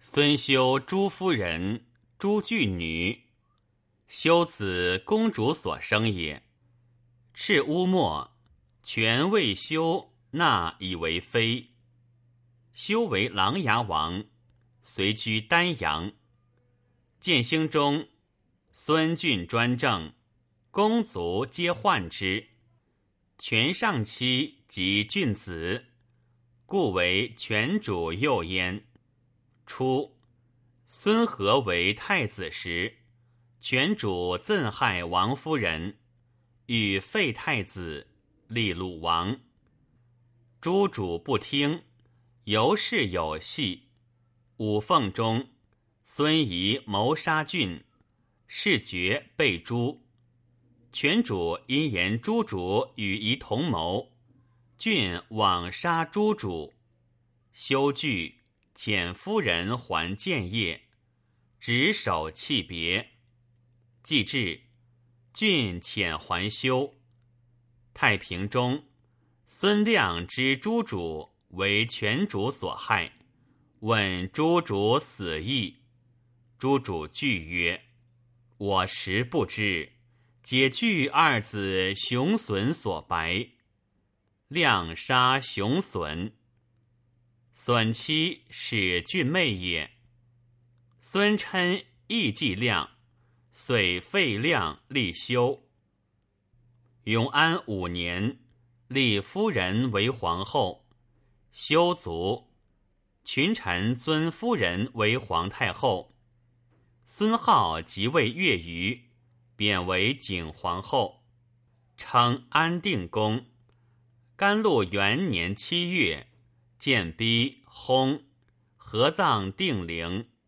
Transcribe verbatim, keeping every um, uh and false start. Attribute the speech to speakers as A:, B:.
A: 孙修朱夫人，朱据女。修子公主所生也。赤乌末，权为修纳以为妃。修为琅琊王，随居丹阳。建兴中，孙峻专政，公族皆患之。权上妻及郡子，故为权主右焉。初，孙和为太子时，权主憎害王夫人，欲废太子，立鲁王。诸主不听，由是有隙。五凤中，孙仪谋杀郡，事决被诛。权主因言诸主与仪同谋，郡枉杀诸主。修惧，遣夫人还建业，执手弃别。既至，郡遣还修。太平中，孙亮知诸主为权主所害，问诸主死意。诸主惧曰：我实不知，皆惧二子熊隼所白。亮杀熊隼。隼妻是郡妹也。孙琛亦忌亮，遂废亮立修。永安五年，立夫人为皇后。修卒，群臣尊夫人为皇太后。孙浩即位月余，贬为景皇后，称安定公。甘露元年七月，建逼薨，合葬定陵。